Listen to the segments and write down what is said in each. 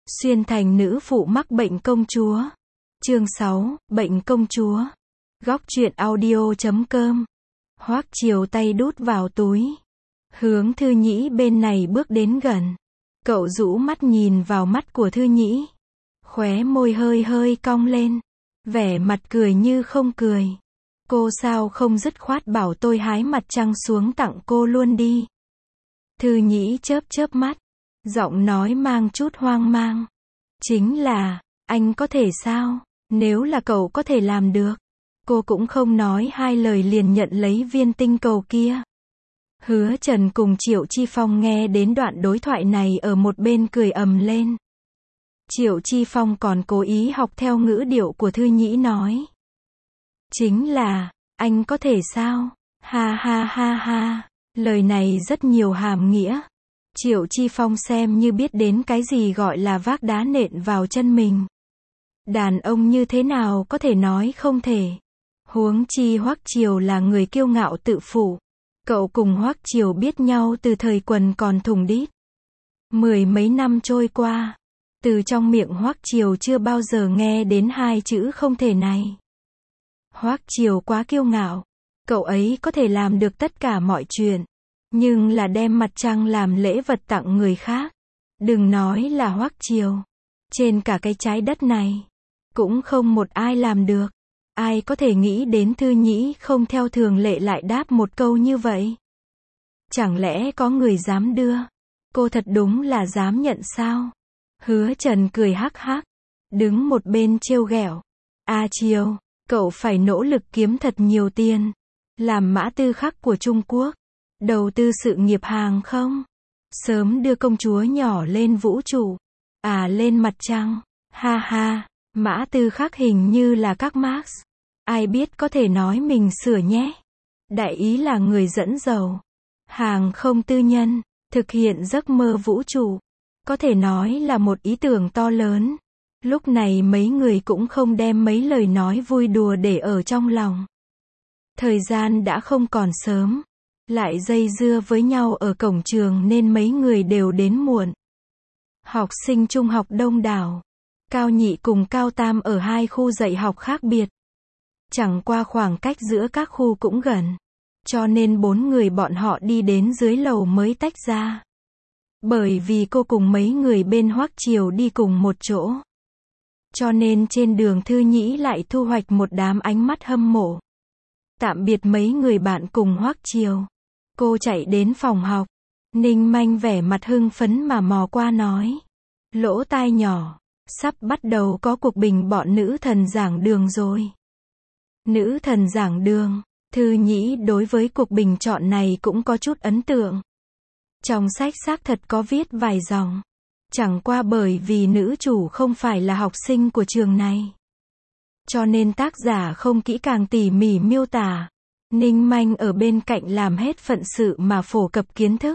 Xuyên thành nữ phụ mắc bệnh công chúa. Chương 6, bệnh công chúa. Góc truyện audio.com. Hoắc Triều tay đút vào túi. Hướng Thư Nhĩ bên này bước đến gần. Cậu rũ mắt nhìn vào mắt của Thư Nhĩ. Khóe môi hơi hơi cong lên. Vẻ mặt cười như không cười. Cô sao không dứt khoát bảo tôi hái mặt trăng xuống tặng cô luôn đi. Thư Nhĩ chớp chớp mắt. Giọng nói mang chút hoang mang. Chính là, anh có thể sao? Nếu là cậu có thể làm được. Cô cũng không nói hai lời liền nhận lấy viên tinh cầu kia. Hứa Trần cùng Triệu Chi Phong nghe đến đoạn đối thoại này ở một bên cười ầm lên. Triệu Chi Phong còn cố ý học theo ngữ điệu của Thư Nhĩ nói. Chính là, anh có thể sao? Ha ha ha ha. Lời này rất nhiều hàm nghĩa. Triệu Chi Phong xem như biết đến cái gì gọi là vác đá nện vào chân mình. Đàn ông như thế nào có thể nói không thể. Huống chi Hoắc Triều là người kiêu ngạo tự phụ. Cậu cùng Hoắc Triều biết nhau từ thời quần còn thùng đít. Mười mấy năm trôi qua, từ trong miệng Hoắc Triều chưa bao giờ nghe đến hai chữ không thể này. Hoắc Triều quá kiêu ngạo. Cậu ấy có thể làm được tất cả mọi chuyện. Nhưng là đem mặt trăng làm lễ vật tặng người khác. Đừng nói là Hoắc Triều. Trên cả cái trái đất này, cũng không một ai làm được. Ai có thể nghĩ đến Thư Nhĩ không theo thường lệ lại đáp một câu như vậy? Chẳng lẽ có người dám đưa? Cô thật đúng là dám nhận sao? Hứa Trần cười hắc hắc. Đứng một bên trêu ghẹo. A Triều, cậu phải nỗ lực kiếm thật nhiều tiền. Làm mã tư khắc của Trung Quốc. Đầu tư sự nghiệp hàng không? Sớm đưa công chúa nhỏ lên vũ trụ. À lên mặt trăng. Ha ha, mã tư khắc hình như là các Marx. Ai biết có thể nói mình sửa nhé. Đại ý là người dẫn dầu. Hàng không tư nhân, thực hiện giấc mơ vũ trụ. Có thể nói là một ý tưởng to lớn. Lúc này mấy người cũng không đem mấy lời nói vui đùa để ở trong lòng. Thời gian đã không còn sớm. Lại dây dưa với nhau ở cổng trường nên mấy người đều đến muộn. Học sinh trung học đông đảo. Cao nhị cùng cao tam ở hai khu dạy học khác biệt. Chẳng qua khoảng cách giữa các khu cũng gần. Cho nên bốn người bọn họ đi đến dưới lầu mới tách ra. Bởi vì cô cùng mấy người bên Hoắc Triều đi cùng một chỗ. Cho nên trên đường Thư Nhĩ lại thu hoạch một đám ánh mắt hâm mộ. Tạm biệt mấy người bạn cùng Hoắc Triều. Cô chạy đến phòng học. Ninh Manh vẻ mặt hưng phấn mà mò qua nói. Lỗ tai nhỏ. Sắp bắt đầu có cuộc bình bọn nữ thần giảng đường rồi. Nữ thần giảng đường. Thư Nhĩ đối với cuộc bình chọn này cũng có chút ấn tượng. Trong sách xác thật có viết vài dòng. Chẳng qua bởi vì nữ chủ không phải là học sinh của trường này. Cho nên tác giả không kỹ càng tỉ mỉ miêu tả. Ninh Manh ở bên cạnh làm hết phận sự mà phổ cập kiến thức.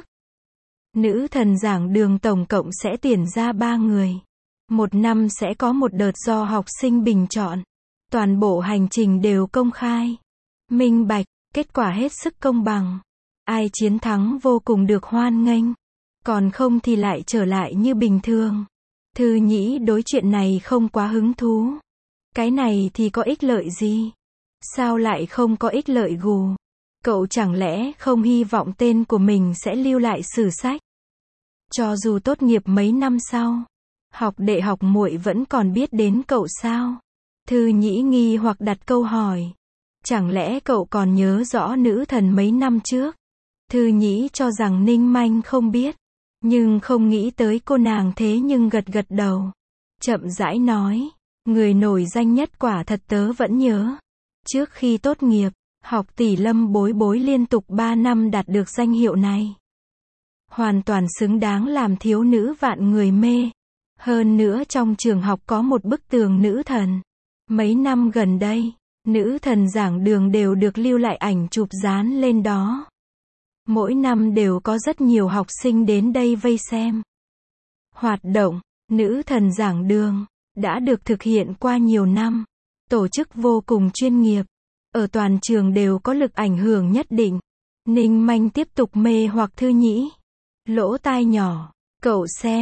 Nữ thần giảng đường tổng cộng sẽ tuyển ra 3 người. Một năm sẽ có một đợt do học sinh bình chọn. Toàn bộ hành trình đều công khai. Minh bạch, kết quả hết sức công bằng. Ai chiến thắng vô cùng được hoan nghênh. Còn không thì lại trở lại như bình thường. Thư Nhĩ đối chuyện này không quá hứng thú. Cái này thì có ích lợi gì? Sao lại không có ích lợi gù? Cậu chẳng lẽ không hy vọng tên của mình sẽ lưu lại sử sách? Cho dù tốt nghiệp mấy năm sau, học đệ học muội vẫn còn biết đến cậu sao? Thư Nhĩ nghi hoặc đặt câu hỏi. Chẳng lẽ cậu còn nhớ rõ nữ thần mấy năm trước? Thư Nhĩ cho rằng Ninh Manh không biết. Nhưng không nghĩ tới cô nàng thế nhưng gật gật đầu. Chậm rãi nói. Người nổi danh nhất quả thật tớ vẫn nhớ. Trước khi tốt nghiệp, học tỷ Lâm Bối Bối liên tục 3 năm đạt được danh hiệu này. Hoàn toàn xứng đáng làm thiếu nữ vạn người mê. Hơn nữa trong trường học có một bức tường nữ thần. Mấy năm gần đây, nữ thần giảng đường đều được lưu lại ảnh chụp dán lên đó. Mỗi năm đều có rất nhiều học sinh đến đây vây xem. Hoạt động, nữ thần giảng đường, đã được thực hiện qua nhiều năm. Tổ chức vô cùng chuyên nghiệp. Ở toàn trường đều có lực ảnh hưởng nhất định. Ninh Manh tiếp tục mê hoặc Thư Nhĩ. Lỗ tai nhỏ, cậu xem,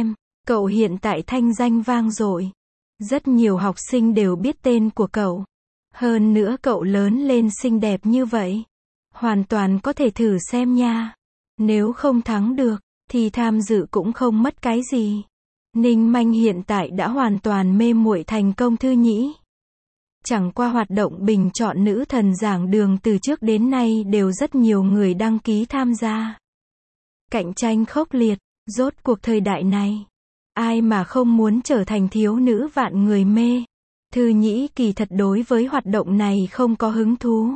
Cậu hiện tại thanh danh vang dội. Rất nhiều học sinh đều biết tên của cậu. Hơn nữa cậu lớn lên xinh đẹp như vậy. Hoàn toàn có thể thử xem nha. Nếu không thắng được, thì tham dự cũng không mất cái gì. Ninh Manh hiện tại đã hoàn toàn mê muội thành công Thư Nhĩ. Chẳng qua hoạt động bình chọn nữ thần giảng đường từ trước đến nay đều rất nhiều người đăng ký tham gia. Cạnh tranh khốc liệt, rốt cuộc thời đại này. Ai mà không muốn trở thành thiếu nữ vạn người mê. Thư Nhĩ kỳ thật đối với hoạt động này không có hứng thú.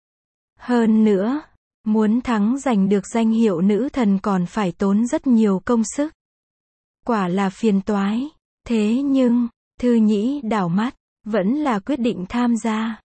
Hơn nữa, muốn thắng giành được danh hiệu nữ thần còn phải tốn rất nhiều công sức. Quả là phiền toái. Thế nhưng, Thư Nhĩ đảo mắt, vẫn là quyết định tham gia.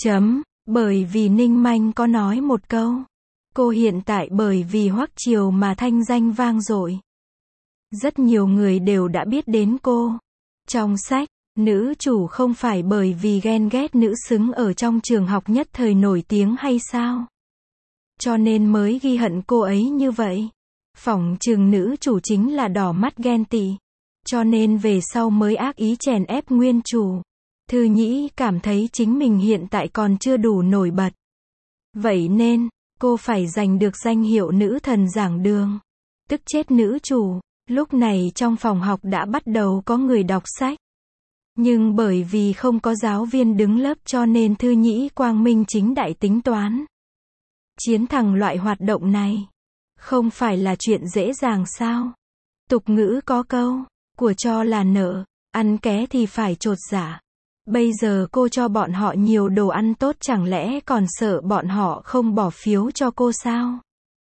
Bởi vì Ninh Manh có nói một câu. Cô hiện tại bởi vì Hoắc Triều mà thanh danh vang dội. Rất nhiều người đều đã biết đến cô. Trong sách, nữ chủ không phải bởi vì ghen ghét nữ xứng ở trong trường học nhất thời nổi tiếng hay sao? Cho nên mới ghi hận cô ấy như vậy. Phỏng chừng nữ chủ chính là đỏ mắt ghen tị. Cho nên về sau mới ác ý chèn ép nguyên chủ. Thư Nhĩ cảm thấy chính mình hiện tại còn chưa đủ nổi bật. Vậy nên, cô phải giành được danh hiệu nữ thần giảng đường. Tức chết nữ chủ. Lúc này trong phòng học đã bắt đầu có người đọc sách. Nhưng bởi vì không có giáo viên đứng lớp cho nên Thư Nhĩ quang minh chính đại tính toán. Chiến thắng loại hoạt động này. Không phải là chuyện dễ dàng sao? Tục ngữ có câu, của cho là nợ, ăn ké thì phải chột dạ. Bây giờ cô cho bọn họ nhiều đồ ăn tốt chẳng lẽ còn sợ bọn họ không bỏ phiếu cho cô sao?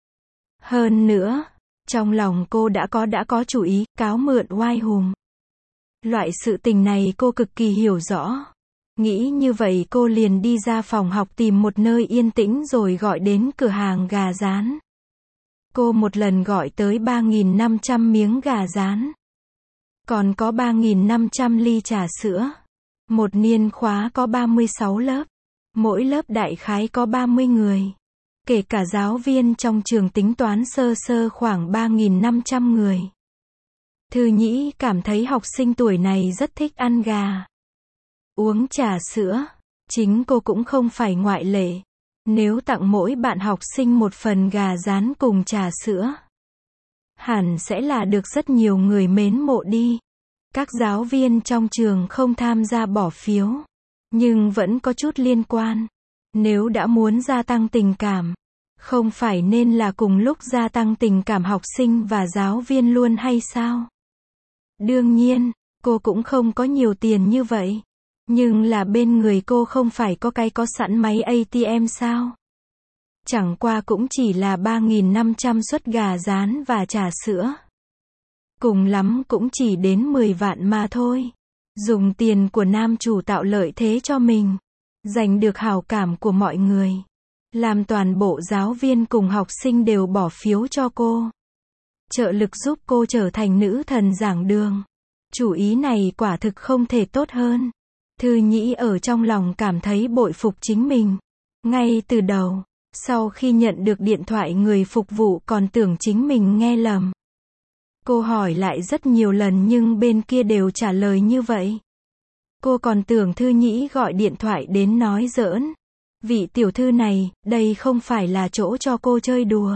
Hơn nữa, trong lòng cô đã có chủ ý, cáo mượn oai hùng. Loại sự tình này cô cực kỳ hiểu rõ. Nghĩ như vậy cô liền đi ra phòng học tìm một nơi yên tĩnh rồi gọi đến cửa hàng gà rán. Cô một lần gọi tới 3.500 miếng gà rán. Còn có 3.500 ly trà sữa. Một niên khóa có 36 lớp. Mỗi lớp đại khái có 30 người. Kể cả giáo viên trong trường tính toán sơ sơ khoảng 3.500 người. Thư Nhĩ cảm thấy học sinh tuổi này rất thích ăn gà. Uống trà sữa. Chính cô cũng không phải ngoại lệ. Nếu tặng mỗi bạn học sinh một phần gà rán cùng trà sữa, hẳn sẽ là được rất nhiều người mến mộ đi. Các giáo viên trong trường không tham gia bỏ phiếu, nhưng vẫn có chút liên quan. Nếu đã muốn gia tăng tình cảm, không phải nên là cùng lúc gia tăng tình cảm học sinh và giáo viên luôn hay sao? Đương nhiên, cô cũng không có nhiều tiền như vậy. Nhưng là bên người cô không phải có sẵn máy ATM sao? Chẳng qua cũng chỉ là 3.500 suất gà rán và trà sữa. Cùng lắm cũng chỉ đến 10 vạn mà thôi. Dùng tiền của nam chủ tạo lợi thế cho mình. Giành được hảo cảm của mọi người. Làm toàn bộ giáo viên cùng học sinh đều bỏ phiếu cho cô. Trợ lực giúp cô trở thành nữ thần giảng đường. Chủ ý này quả thực không thể tốt hơn. Thư Nhĩ ở trong lòng cảm thấy bội phục chính mình. Ngay từ đầu, sau khi nhận được điện thoại người phục vụ còn tưởng chính mình nghe lầm. Cô hỏi lại rất nhiều lần nhưng bên kia đều trả lời như vậy. Cô còn tưởng Thư Nhĩ gọi điện thoại đến nói giỡn. Vị tiểu thư này, đây không phải là chỗ cho cô chơi đùa.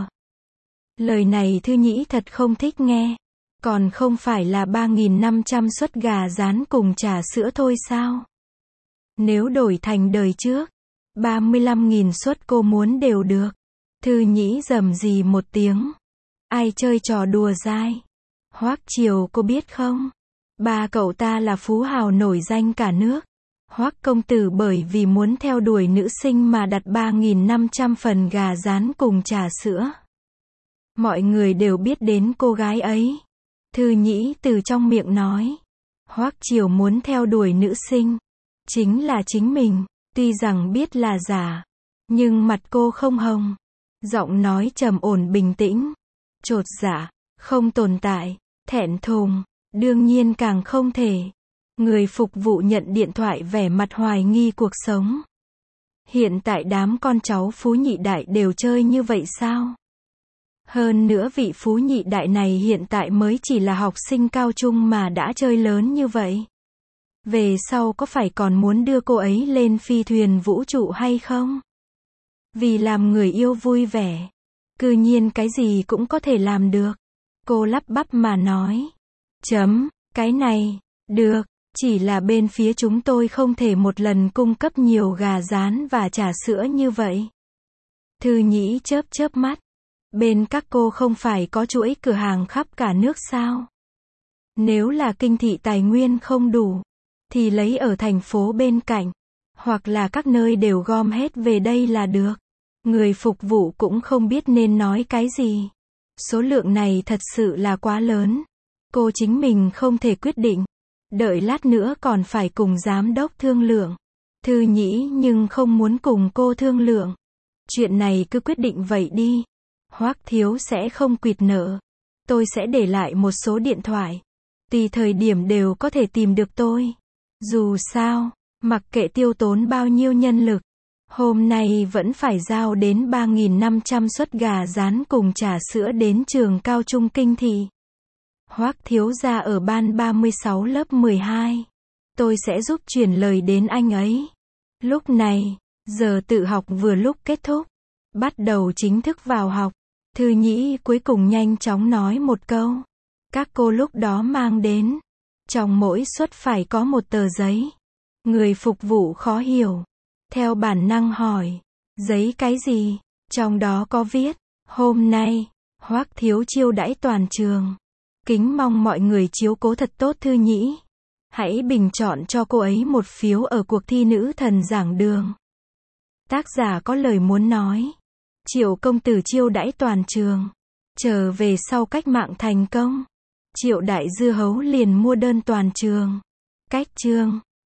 Lời này Thư Nhĩ thật không thích nghe. Còn không phải là 3.500 suất gà rán cùng trà sữa thôi sao? Nếu đổi thành đời trước, 35.000 suất cô muốn đều được. Thư Nhĩ rầm rì một tiếng. Ai chơi trò đùa dai? Hoắc Triều cô biết không? Ba cậu ta là phú hào nổi danh cả nước. Hoắc công tử bởi vì muốn theo đuổi nữ sinh mà đặt 3.500 phần gà rán cùng trà sữa. Mọi người đều biết đến cô gái ấy. Thư Nhĩ từ trong miệng nói. Hoắc Triều muốn theo đuổi nữ sinh. Chính là chính mình. Tuy rằng biết là giả. Nhưng mặt cô không hồng. Giọng nói trầm ổn bình tĩnh. Chột dạ. Không tồn tại. Thẹn thùng. Đương nhiên càng không thể. Người phục vụ nhận điện thoại vẻ mặt hoài nghi cuộc sống. Hiện tại đám con cháu phú nhị đại đều chơi như vậy sao? Hơn nữa vị phú nhị đại này hiện tại mới chỉ là học sinh cao trung mà đã chơi lớn như vậy. Về sau có phải còn muốn đưa cô ấy lên phi thuyền vũ trụ hay không? Vì làm người yêu vui vẻ. Cư nhiên cái gì cũng có thể làm được. Cô lắp bắp mà nói. Cái này, được, chỉ là bên phía chúng tôi không thể một lần cung cấp nhiều gà rán và trà sữa như vậy. Thư Nhĩ chớp chớp mắt. Bên các cô không phải có chuỗi cửa hàng khắp cả nước sao? Nếu là kinh thị tài nguyên không đủ, thì lấy ở thành phố bên cạnh, hoặc là các nơi đều gom hết về đây là được. Người phục vụ cũng không biết nên nói cái gì. Số lượng này thật sự là quá lớn. Cô chính mình không thể quyết định. Đợi lát nữa còn phải cùng giám đốc thương lượng. Thư Nhĩ nhưng không muốn cùng cô thương lượng. Chuyện này cứ quyết định vậy đi. Hoắc thiếu sẽ không quỵt nợ. Tôi sẽ để lại một số điện thoại. Tùy thời điểm đều có thể tìm được tôi. Dù sao, mặc kệ tiêu tốn bao nhiêu nhân lực, hôm nay vẫn phải giao đến 3.500 suất gà rán cùng trà sữa đến trường cao trung kinh thị. Hoắc thiếu gia ở ban 36 lớp 12. Tôi sẽ giúp chuyển lời đến anh ấy. Lúc này, giờ tự học vừa lúc kết thúc. Bắt đầu chính thức vào học. Thư Nhĩ cuối cùng nhanh chóng nói một câu. Các cô lúc đó mang đến. Trong mỗi suất phải có một tờ giấy. Người phục vụ khó hiểu. Theo bản năng hỏi. Giấy cái gì? Trong đó có viết. Hôm nay, Hoắc thiếu chiêu đãi toàn trường. Kính mong mọi người chiếu cố thật tốt Thư Nhĩ. Hãy bình chọn cho cô ấy một phiếu ở cuộc thi nữ thần giảng đường. Tác giả có lời muốn nói. Triệu công tử chiêu đãi toàn trường. Trở về sau cách mạng thành công. Triệu đại dưa hấu liền mua đơn toàn trường. Cách chương